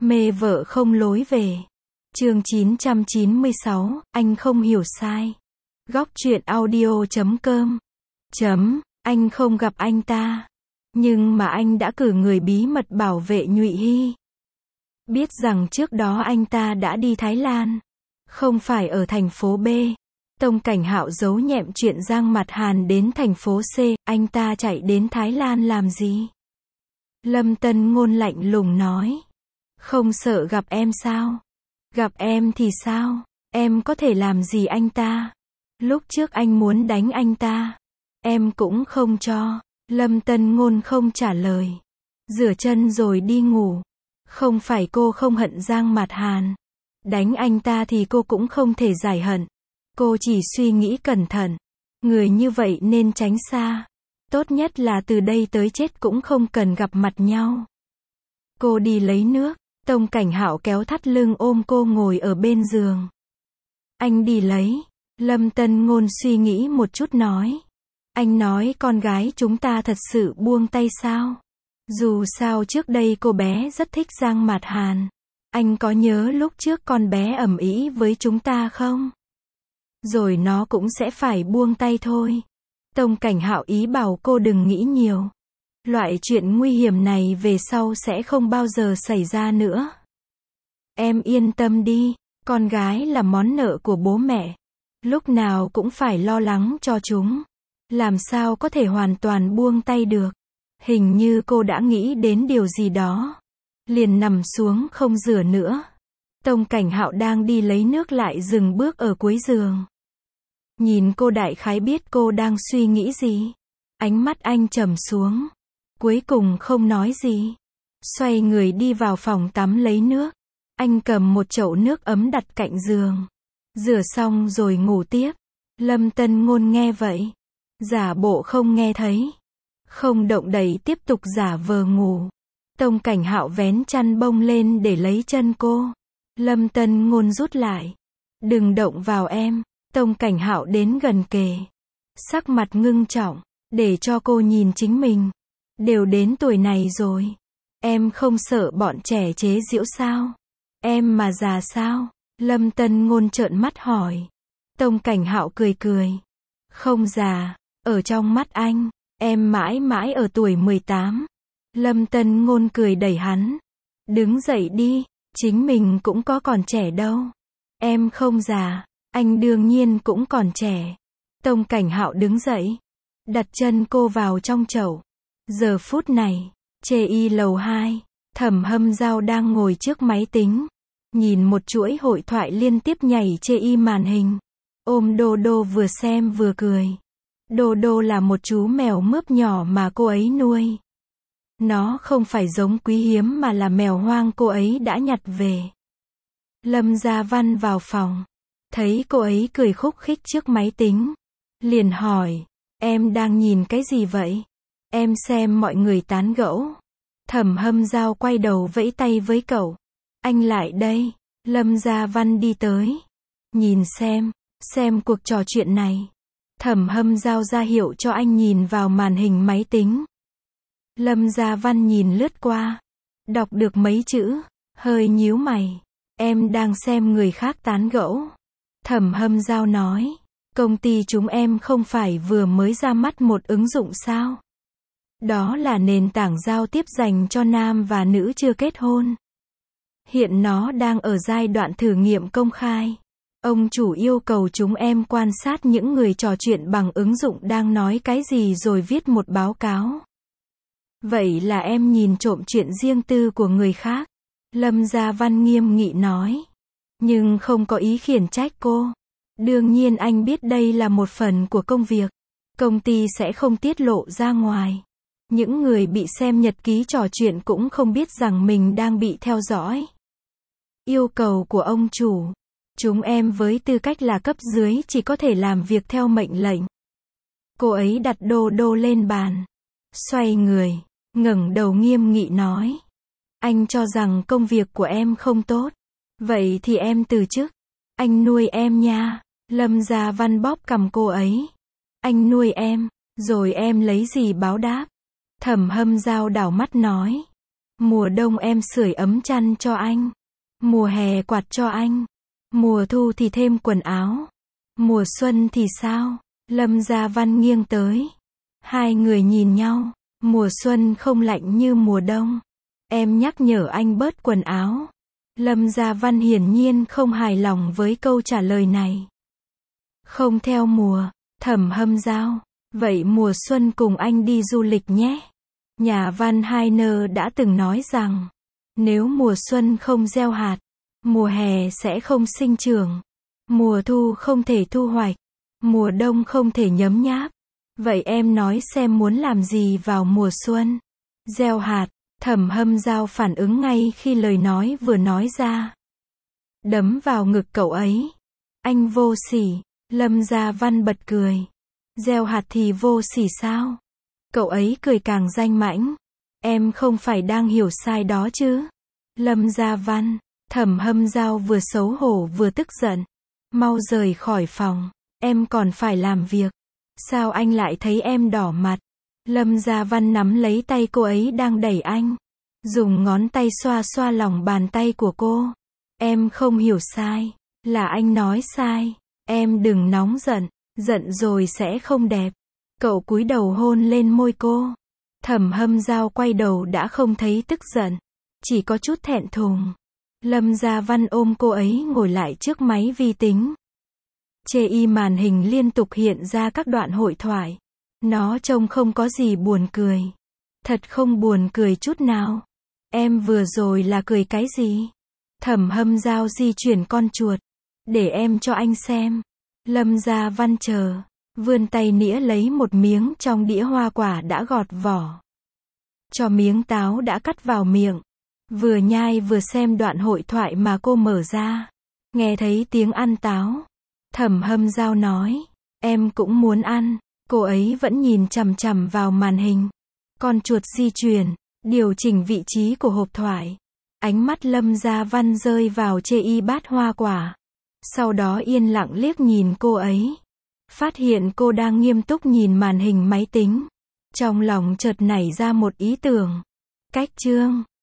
Mê vợ không lối về. Chương 996, anh không hiểu sai. Góc truyện audio.com. Anh không gặp anh ta. Nhưng mà anh đã cử người bí mật bảo vệ Nhụy Hy. Biết rằng trước đó anh ta đã đi Thái Lan. Không phải ở thành phố B. Tông Cảnh Hạo giấu nhẹm chuyện Giang Mặt Hàn đến thành phố C. Anh ta chạy đến Thái Lan làm gì? Lâm Tân Ngôn lạnh lùng nói. Không sợ gặp em sao? Gặp em thì sao? Em có thể làm gì anh ta? Lúc trước anh muốn đánh anh ta. Em cũng không cho. Lâm Tân Ngôn không trả lời. Rửa chân rồi đi ngủ. Không phải cô không hận Giang Mạt Hàn. Đánh anh ta thì cô cũng không thể giải hận. Cô chỉ suy nghĩ cẩn thận. Người như vậy nên tránh xa. Tốt nhất là từ đây tới chết cũng không cần gặp mặt nhau. Cô đi lấy nước. Tông Cảnh Hạo kéo thắt lưng ôm cô ngồi ở bên giường. Anh đi lấy. Lâm Tân Ngôn suy nghĩ một chút nói. Anh nói con gái chúng ta thật sự buông tay sao? Dù sao trước đây cô bé rất thích Giang Mạt Hàn. Anh có nhớ lúc trước con bé ầm ĩ với chúng ta không? Rồi nó cũng sẽ phải buông tay thôi. Tông Cảnh Hạo ý bảo cô đừng nghĩ nhiều. Loại chuyện nguy hiểm này về sau sẽ không bao giờ xảy ra nữa. Em yên tâm đi, con gái là món nợ của bố mẹ. Lúc nào cũng phải lo lắng cho chúng. Làm sao có thể hoàn toàn buông tay được. Hình như cô đã nghĩ đến điều gì đó. Liền nằm xuống không rửa nữa. Tông Cảnh Hạo đang đi lấy nước lại dừng bước ở cuối giường. Nhìn cô đại khái biết cô đang suy nghĩ gì. Ánh mắt anh trầm xuống. Cuối cùng không nói gì. Xoay người đi vào phòng tắm lấy nước. Anh cầm một chậu nước ấm đặt cạnh giường. Rửa xong rồi ngủ tiếp. Lâm Tân Ngôn nghe vậy. Giả bộ không nghe thấy. Không động đậy tiếp tục giả vờ ngủ. Tông Cảnh Hạo vén chăn bông lên để lấy chân cô. Lâm Tân Ngôn rút lại. Đừng động vào em. Tông Cảnh Hạo đến gần kề. Sắc mặt ngưng trọng. Để cho cô nhìn chính mình. Đều đến tuổi này rồi. Em không sợ bọn trẻ chế giễu sao? Em mà già sao? Lâm Tân Ngôn trợn mắt hỏi. Tông Cảnh Hạo cười cười. Không già. Ở trong mắt anh, em mãi mãi ở tuổi 18. Lâm Tân Ngôn cười đẩy hắn. Đứng dậy đi, chính mình cũng có còn trẻ đâu. Em không già, anh đương nhiên cũng còn trẻ. Tông Cảnh Hạo đứng dậy, đặt chân cô vào trong chậu. Giờ phút này, Chê Y lầu 2, Thẩm Hâm Giao đang ngồi trước máy tính. Nhìn một chuỗi hội thoại liên tiếp nhảy Chê Y màn hình. Ôm Đô Đô vừa xem vừa cười. Đô Đô là một chú mèo mướp nhỏ mà cô ấy nuôi. Nó không phải giống quý hiếm mà là mèo hoang cô ấy đã nhặt về. Lâm Gia Văn vào phòng. Thấy cô ấy cười khúc khích trước máy tính. Liền hỏi. Em đang nhìn cái gì vậy? Em xem mọi người tán gẫu. Thẩm Hâm Giao quay đầu vẫy tay với cậu. Anh lại đây. Lâm Gia Văn đi tới. Nhìn xem cuộc trò chuyện này. Thẩm Hâm Giao ra hiệu cho anh nhìn vào màn hình máy tính. Lâm Gia Văn nhìn lướt qua. Đọc được mấy chữ. Hơi nhíu mày. Em đang xem người khác tán gẫu. Thẩm Hâm Giao nói. Công ty chúng em không phải vừa mới ra mắt một ứng dụng sao? Đó là nền tảng giao tiếp dành cho nam và nữ chưa kết hôn. Hiện nó đang ở giai đoạn thử nghiệm công khai. Ông chủ yêu cầu chúng em quan sát những người trò chuyện bằng ứng dụng đang nói cái gì rồi viết một báo cáo. Vậy là em nhìn trộm chuyện riêng tư của người khác. Lâm Gia Văn nghiêm nghị nói. Nhưng không có ý khiển trách cô. Đương nhiên anh biết đây là một phần của công việc. Công ty sẽ không tiết lộ ra ngoài. Những người bị xem nhật ký trò chuyện cũng không biết rằng mình đang bị theo dõi. Yêu cầu của ông chủ. Chúng em với tư cách là cấp dưới chỉ có thể làm việc theo mệnh lệnh. Cô ấy đặt Đô Đô lên bàn. Xoay người, ngẩng đầu nghiêm nghị nói. Anh cho rằng công việc của em không tốt. Vậy thì em từ chức. Anh nuôi em nha. Lâm Gia Văn bóp cằm cô ấy. Anh nuôi em, rồi em lấy gì báo đáp? Thẩm Hâm Giao đảo mắt nói. Mùa đông em sưởi ấm chăn cho anh. Mùa hè quạt cho anh. Mùa thu thì thêm quần áo. Mùa xuân thì sao? Lâm Gia Văn nghiêng tới. Hai người nhìn nhau. Mùa xuân không lạnh như mùa đông. Em nhắc nhở anh bớt quần áo. Lâm Gia Văn hiển nhiên không hài lòng với câu trả lời này. Không theo mùa. Thẩm Hâm Dao. Vậy mùa xuân cùng anh đi du lịch nhé. Nhà văn Heine đã từng nói rằng, nếu mùa xuân không gieo hạt, mùa hè sẽ không sinh trưởng, mùa thu không thể thu hoạch, mùa đông không thể nhấm nháp. Vậy em nói xem muốn làm gì vào mùa xuân? Gieo hạt. Thẩm Hâm Dao phản ứng ngay khi lời nói vừa nói ra. Đấm vào ngực cậu ấy. Anh vô sỉ. Lâm Gia Văn bật cười. Gieo hạt thì vô sỉ sao? Cậu ấy cười càng danh mãnh. Em không phải đang hiểu sai đó chứ? Lâm Gia Văn. Thẩm Hâm Dao vừa xấu hổ vừa tức giận. Mau rời khỏi phòng. Em còn phải làm việc. Sao anh lại thấy em đỏ mặt? Lâm Gia Văn nắm lấy tay cô ấy đang đẩy anh. Dùng ngón tay xoa xoa lòng bàn tay của cô. Em không hiểu sai. Là anh nói sai. Em đừng nóng giận. Giận rồi sẽ không đẹp. Cậu cúi đầu hôn lên môi cô. Thẩm Hâm Dao quay đầu đã không thấy tức giận. Chỉ có chút thẹn thùng. Lâm Gia Văn ôm cô ấy ngồi lại trước máy vi tính. Chê màn hình liên tục hiện ra các đoạn hội thoại. Nó trông không có gì buồn cười. Thật không buồn cười chút nào. Em vừa rồi là cười cái gì? Thẩm Hâm Dao di chuyển con chuột. Để em cho anh xem. Lâm Gia Văn chờ. Vươn tay nĩa lấy một miếng trong đĩa hoa quả đã gọt vỏ. Cho miếng táo đã cắt vào miệng. Vừa nhai vừa xem đoạn hội thoại mà cô mở ra. Nghe thấy tiếng ăn táo. Thẩm Hâm Dao nói. Em cũng muốn ăn. Cô ấy vẫn nhìn chằm chằm vào màn hình. Con chuột di chuyển. Điều chỉnh vị trí của hộp thoại. Ánh mắt Lâm Gia Văn rơi vào chê bát hoa quả. Sau đó yên lặng liếc nhìn cô ấy. Phát hiện cô đang nghiêm túc nhìn màn hình máy tính. Trong lòng chợt nảy ra một ý tưởng. Cách chương